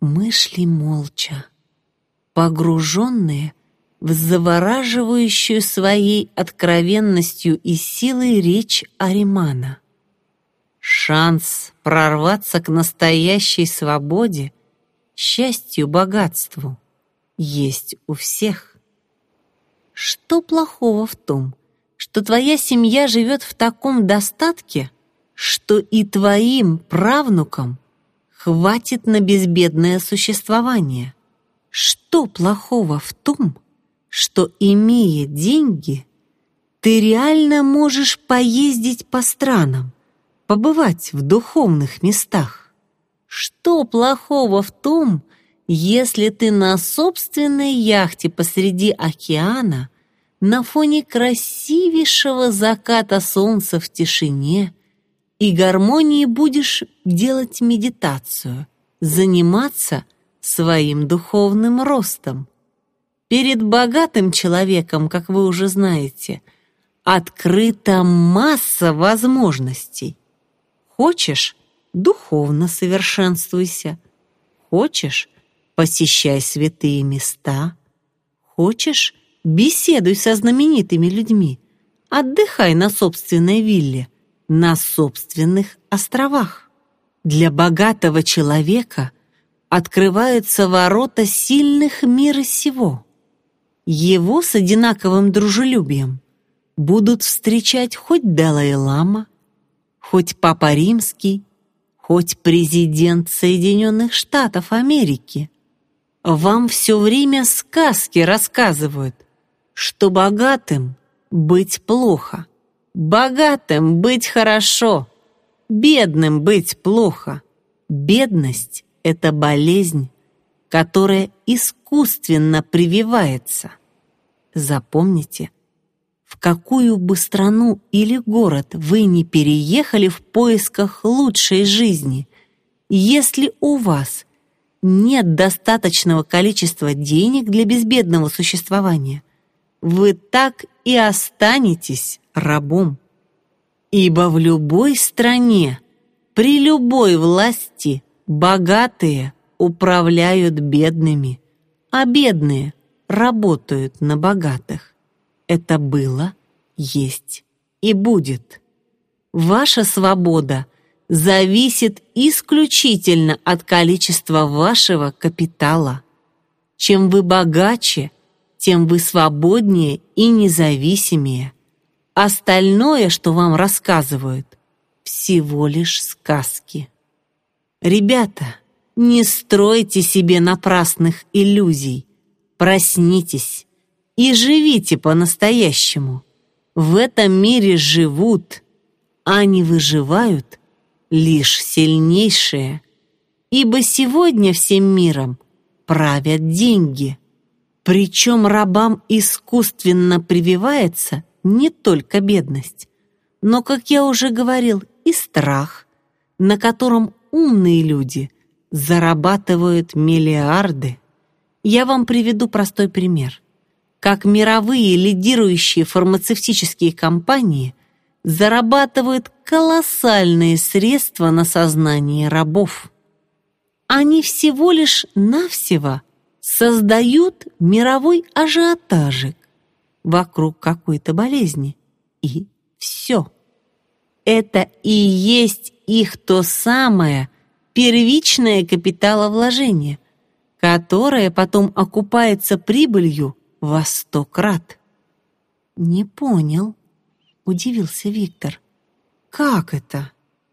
Мы шли молча, погруженные в завораживающую своей откровенностью и силой речь Аримана. Шанс прорваться к настоящей свободе, счастью, богатству есть у всех. Что плохого в том, что твоя семья живет в таком достатке, что и твоим правнукам хватит на безбедное существование? Что плохого в том, что, имея деньги, ты реально можешь поездить по странам, побывать в духовных местах? Что плохого в том, если ты на собственной яхте посреди океана на фоне красивейшего заката солнца в тишине и гармонии будешь делать медитацию, заниматься своим духовным ростом? Перед богатым человеком, как вы уже знаете, открыта масса возможностей. Хочешь — духовно совершенствуйся. Хочешь — посещай святые места. Хочешь — беседуй со знаменитыми людьми. Отдыхай на собственной вилле, на собственных островах. Для богатого человека открываются ворота сильных мира сего. Его с одинаковым дружелюбием будут встречать хоть Далай-лама, хоть Папа Римский, хоть президент Соединенных Штатов Америки. Вам все время сказки рассказывают, что богатым быть плохо, богатым быть хорошо, бедным быть плохо. Бедность — это болезнь, которая искусственно прививается. Запомните, в какую бы страну или город вы ни переехали в поисках лучшей жизни, если у вас нет достаточного количества денег для безбедного существования, вы так и останетесь рабом. Ибо в любой стране, при любой власти, богатые управляют бедными, а бедные работают на богатых. Это было, есть и будет. Ваша свобода зависит исключительно от количества вашего капитала. Чем вы богаче, тем вы свободнее и независимее. Остальное, что вам рассказывают, всего лишь сказки. Ребята, не стройте себе напрасных иллюзий. Проснитесь и живите по-настоящему. В этом мире живут, а не выживают лишь сильнейшие. Ибо сегодня всем миром правят деньги. Причем рабам искусственно прививается не только бедность, но, как я уже говорил, и страх, на котором умные люди зарабатывают миллиарды. Я вам приведу простой пример. Как мировые лидирующие фармацевтические компании зарабатывают колоссальные средства на сознании рабов. Они всего лишь навсего создают мировой ажиотажик вокруг какой-то болезни. И все. Это и есть их то самое первичное капиталовложение, которое потом окупается прибылью во 100 крат. «Не понял», — удивился Виктор. «Как это?»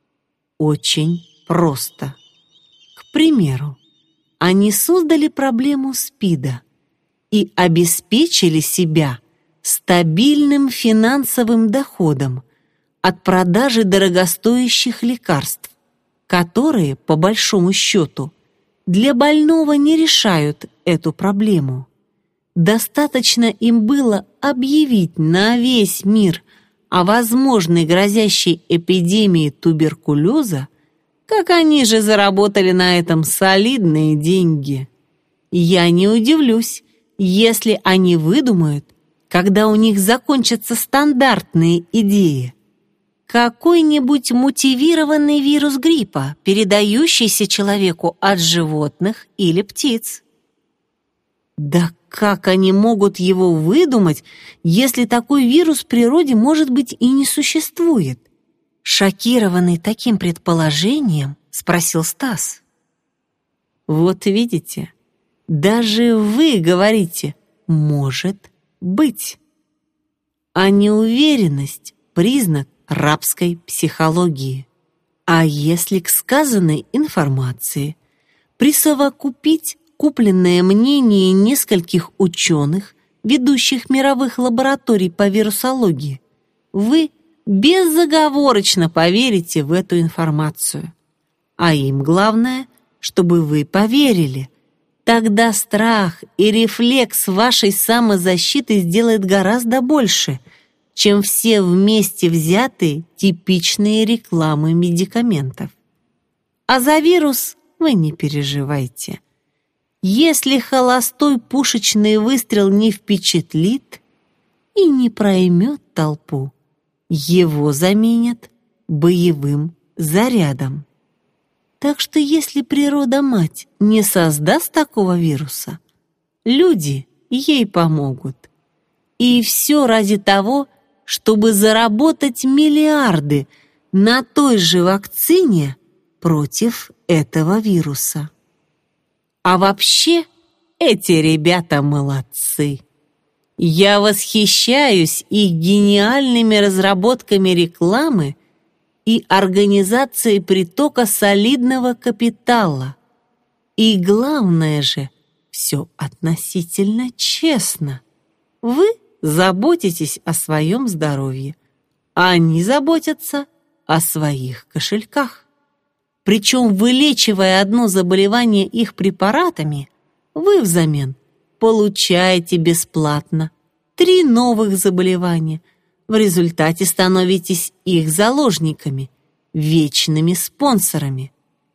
«Очень просто. К примеру, они создали проблему СПИДа и обеспечили себя стабильным финансовым доходом от продажи дорогостоящих лекарств, которые, по большому счету, для больного не решают эту проблему. Достаточно им было объявить на весь мир о возможной грозящей эпидемии туберкулеза, как они же заработали на этом солидные деньги. Я не удивлюсь, если они выдумают, когда у них закончатся стандартные идеи. какой-нибудь мутированный вирус гриппа, передающийся человеку от животных или птиц. Да как они могут его выдумать, если такой вирус в природе, может быть, и не существует? Шокированный таким предположением, спросил Стас. Вот видите, даже вы говорите «может быть». А неуверенность — признак рабской психологии. А если к сказанной информации присовокупить купленное мнение нескольких ученых, ведущих мировых лабораторий по вирусологии, вы безоговорочно поверите в эту информацию. А им главное, чтобы вы поверили. Тогда страх и рефлекс вашей самозащиты сделает гораздо больше, чем все вместе взятые типичные рекламы медикаментов. А за вирус вы не переживайте. Если холостой пушечный выстрел не впечатлит и не проймет толпу, его заменят боевым зарядом. Так что если природа-мать не создаст такого вируса, люди ей помогут. И все ради того, чтобы заработать миллиарды на той же вакцине против этого вируса. А вообще, эти ребята молодцы. Я восхищаюсь их гениальными разработками рекламы и организацией притока солидного капитала. И главное же, все относительно честно. Вы заботитесь о своем здоровье, а они заботятся о своих кошельках. Причем, вылечивая одно заболевание их препаратами, вы взамен получаете бесплатно 3 новых заболевания. В результате становитесь их заложниками, вечными спонсорами.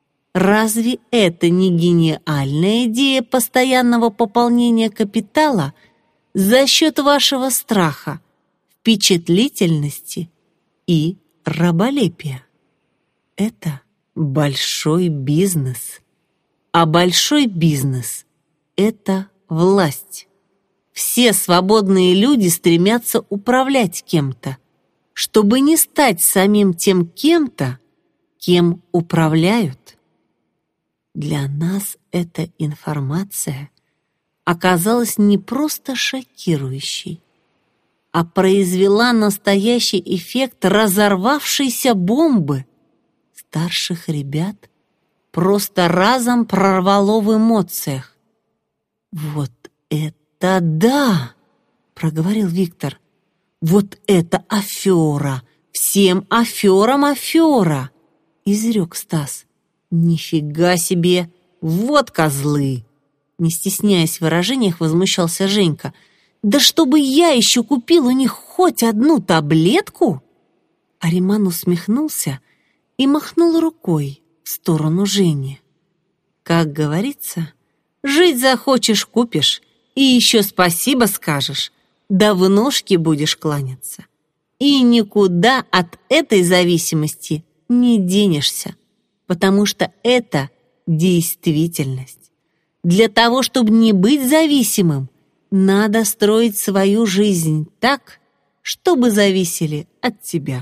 Разве это не гениальная идея постоянного пополнения капитала за счет вашего страха, впечатлительности и раболепия? Это большой бизнес. А большой бизнес — это власть. Все свободные люди стремятся управлять кем-то, чтобы не стать самим тем кем-то, кем управляют. Для нас эта информация оказалась не просто шокирующей, а произвела настоящий эффект разорвавшейся бомбы. Старших ребят просто разом прорвало в эмоциях. «Вот это да!» — проговорил Виктор. «Вот это афера! Всем аферам афера!» — изрек Стас. «Нифига себе! Вот козлы!» Не стесняясь в выражениях, возмущался Женька. «Да чтобы я еще купил у них хоть одну таблетку!» Ариман усмехнулся и махнул рукой в сторону Жени. «Как говорится, жить захочешь — купишь, и еще спасибо скажешь, да в ножки будешь кланяться. И никуда от этой зависимости не денешься, потому что это действительность. Для того, чтобы не быть зависимым, надо строить свою жизнь так, чтобы зависели от тебя.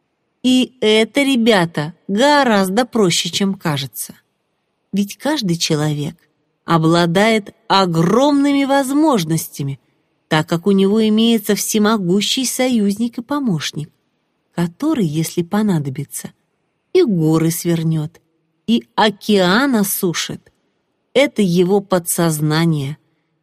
И это, ребята, гораздо проще, чем кажется. Ведь каждый человек обладает огромными возможностями, так как у него имеется всемогущий союзник и помощник, который, если понадобится, и горы свернет, и океан осушит. Это его подсознание.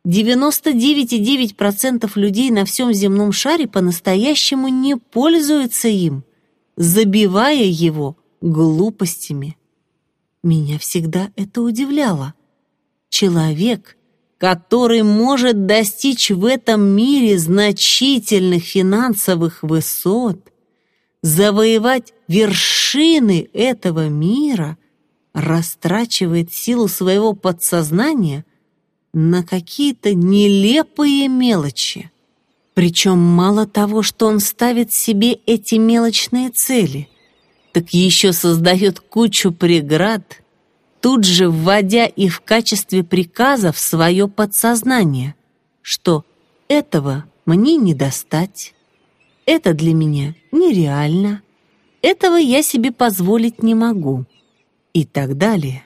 99,9% людей на всем земном шаре по-настоящему не пользуются им, забивая его глупостями. Меня всегда это удивляло. Человек, который может достичь в этом мире значительных финансовых высот, завоевать вершины этого мира, растрачивает силу своего подсознания на какие-то нелепые мелочи. Причем мало того, что он ставит себе эти мелочные цели, так еще создает кучу преград, тут же вводя их в качестве приказа в свое подсознание, что этого мне не достать, это для меня нереально, этого я себе позволить не могу и так далее.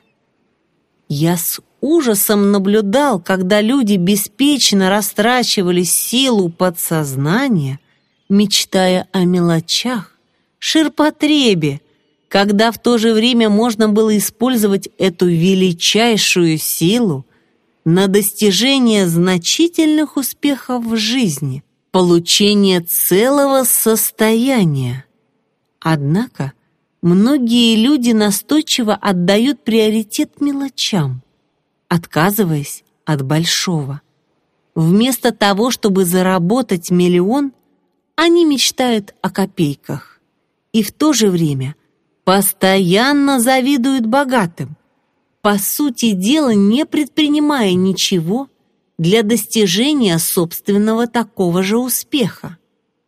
Я с ужасом наблюдал, когда люди беспечно растрачивали силу подсознания, мечтая о мелочах, ширпотребе, когда в то же время можно было использовать эту величайшую силу на достижение значительных успехов в жизни, получение целого состояния. Однако многие люди настойчиво отдают приоритет мелочам, отказываясь от большого. Вместо того, чтобы заработать миллион, они мечтают о копейках и в то же время постоянно завидуют богатым, по сути дела не предпринимая ничего для достижения собственного такого же успеха.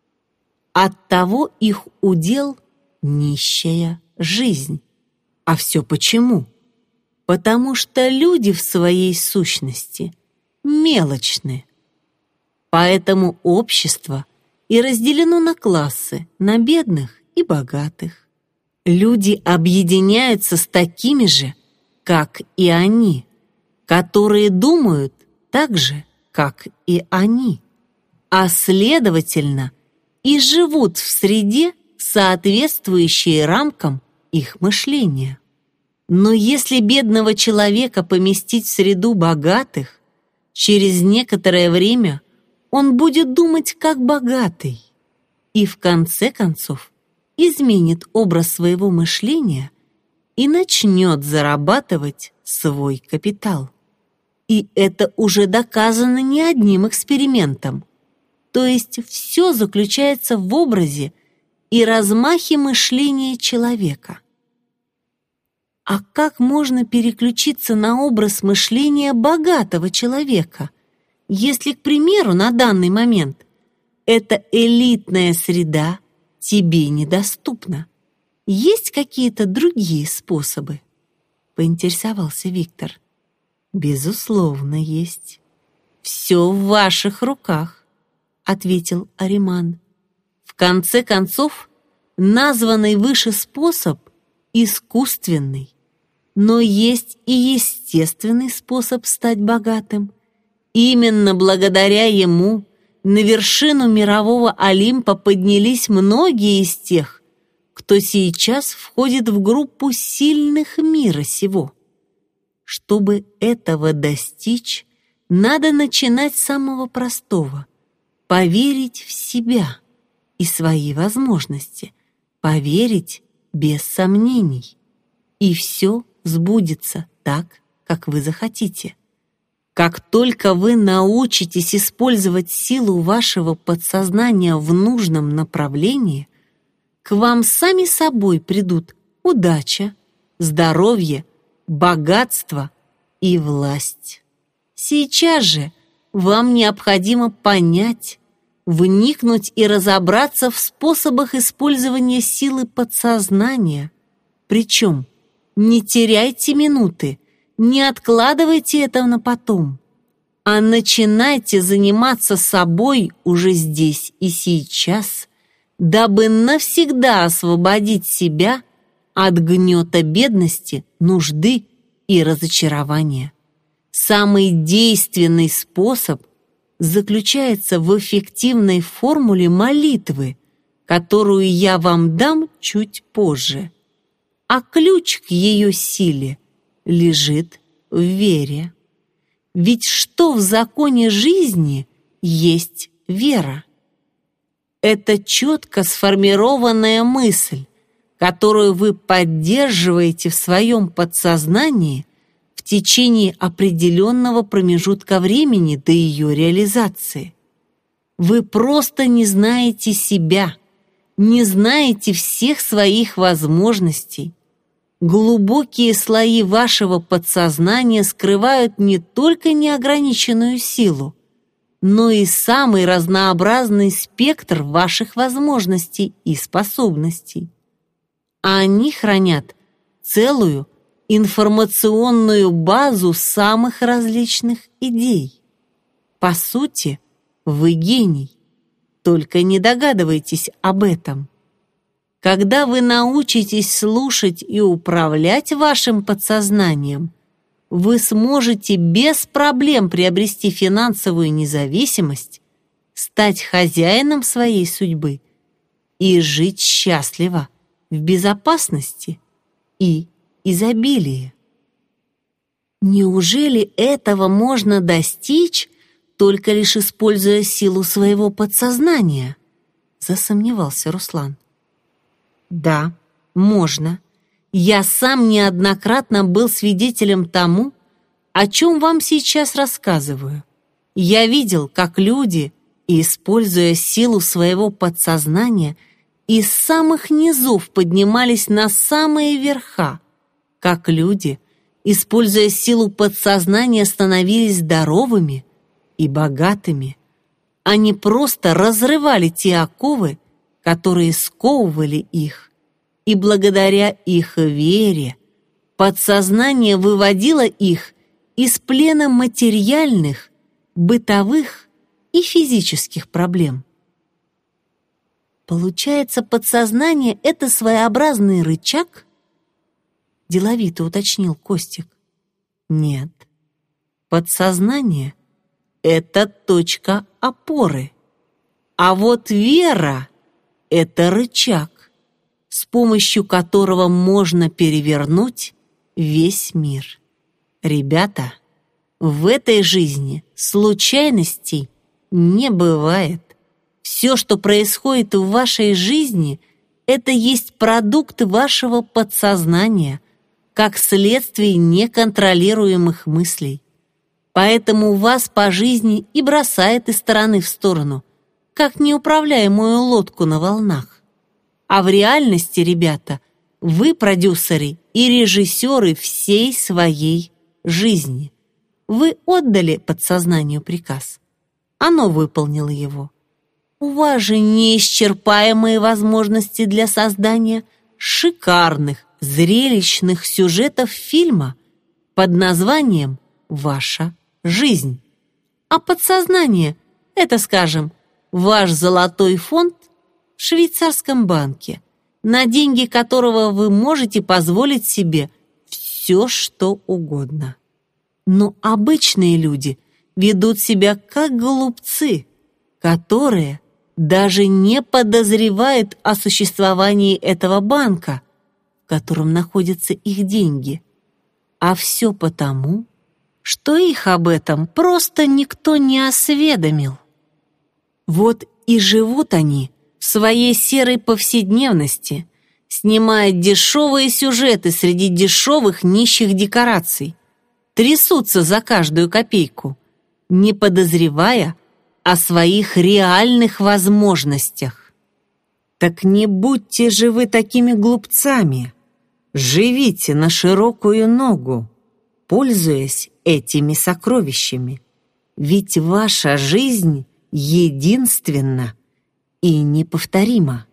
Оттого их удел нищая жизнь. А все почему? Потому что люди в своей сущности мелочны. Поэтому общество и разделено на классы, на бедных и богатых. Люди объединяются с такими же, как и они, которые думают так же, как и они, а следовательно и живут в среде, соответствующей рамкам их мышления. Но если бедного человека поместить в среду богатых, через некоторое время он будет думать как богатый и в конце концов изменит образ своего мышления и начнет зарабатывать свой капитал. И это уже доказано не одним экспериментом. То есть все заключается в образе и размахе мышления человека. А как можно переключиться на образ мышления богатого человека, если, к примеру, на данный момент эта элитная среда тебе недоступна? Есть какие-то другие способы? Поинтересовался Виктор. Безусловно, есть. Все в ваших руках, ответил Ариман. В конце концов, названный выше способ искусственный, но есть и естественный способ стать богатым. Именно благодаря ему на вершину мирового Олимпа поднялись многие из тех, кто сейчас входит в группу сильных мира сего. Чтобы этого достичь, надо начинать с самого простого — поверить в себя и свои возможности, поверить без сомнений. И все сбудется так, как вы захотите. Как только вы научитесь использовать силу вашего подсознания в нужном направлении, к вам сами собой придут удача, здоровье, богатство и власть. Сейчас же вам необходимо понять, вникнуть и разобраться в способах использования силы подсознания. Причем не теряйте минуты, не откладывайте это на потом, а начинайте заниматься собой уже здесь и сейчас, дабы навсегда освободить себя от гнета бедности, нужды и разочарования. Самый действенный способ заключается в эффективной формуле молитвы, которую я вам дам чуть позже. А ключ к ее силе лежит в вере. Ведь что в законе жизни есть вера? Это четко сформированная мысль, которую вы поддерживаете в своем подсознании в течение определенного промежутка времени до ее реализации. Вы просто не знаете себя, не знаете всех своих возможностей. Глубокие слои вашего подсознания скрывают не только неограниченную силу, но и самый разнообразный спектр ваших возможностей и способностей. А они хранят целую информационную базу самых различных идей. По сути, вы гений, только не догадывайтесь об этом. Когда вы научитесь слушать и управлять вашим подсознанием, вы сможете без проблем приобрести финансовую независимость, стать хозяином своей судьбы и жить счастливо, в безопасности и изобилии. Неужели этого можно достичь, только лишь используя силу своего подсознания? Засомневался Руслан. Да, можно. Я сам неоднократно был свидетелем тому, о чем вам сейчас рассказываю. Я видел, как люди, используя силу своего подсознания, из самых низов поднимались на самые верха, как люди, используя силу подсознания, становились здоровыми и богатыми. Они просто разрывали те оковы, которые сковывали их, и благодаря их вере подсознание выводило их из плена материальных, бытовых и физических проблем. Получается, подсознание — это своеобразный рычаг? Деловито уточнил Костик. Нет. Подсознание — это точка опоры. А вот вера — это рычаг, с помощью которого можно перевернуть весь мир. Ребята, в этой жизни случайностей не бывает. Все, что происходит в вашей жизни, это есть продукт вашего подсознания, как следствие неконтролируемых мыслей. Поэтому вас по жизни и бросает из стороны в сторону, как неуправляемую лодку на волнах. А в реальности, ребята, вы продюсеры и режиссеры всей своей жизни. Вы отдали подсознанию приказ. Оно выполнило его. У вас же неисчерпаемые возможности для создания шикарных, зрелищных сюжетов фильма под названием «Ваша жизнь». А подсознание — это, скажем, ваш золотой фонд в швейцарском банке, на деньги которого вы можете позволить себе все, что угодно. Но обычные люди ведут себя как глупцы, которые даже не подозревают о существовании этого банка, в котором находятся их деньги. А все потому, что их об этом просто никто не осведомил. Вот и живут они в своей серой повседневности, снимая дешевые сюжеты среди дешевых нищих декораций, трясутся за каждую копейку, не подозревая о своих реальных возможностях. Так не будьте же вы такими глупцами. Живите на широкую ногу, пользуясь этими сокровищами. Ведь ваша жизнь единственна и неповторима.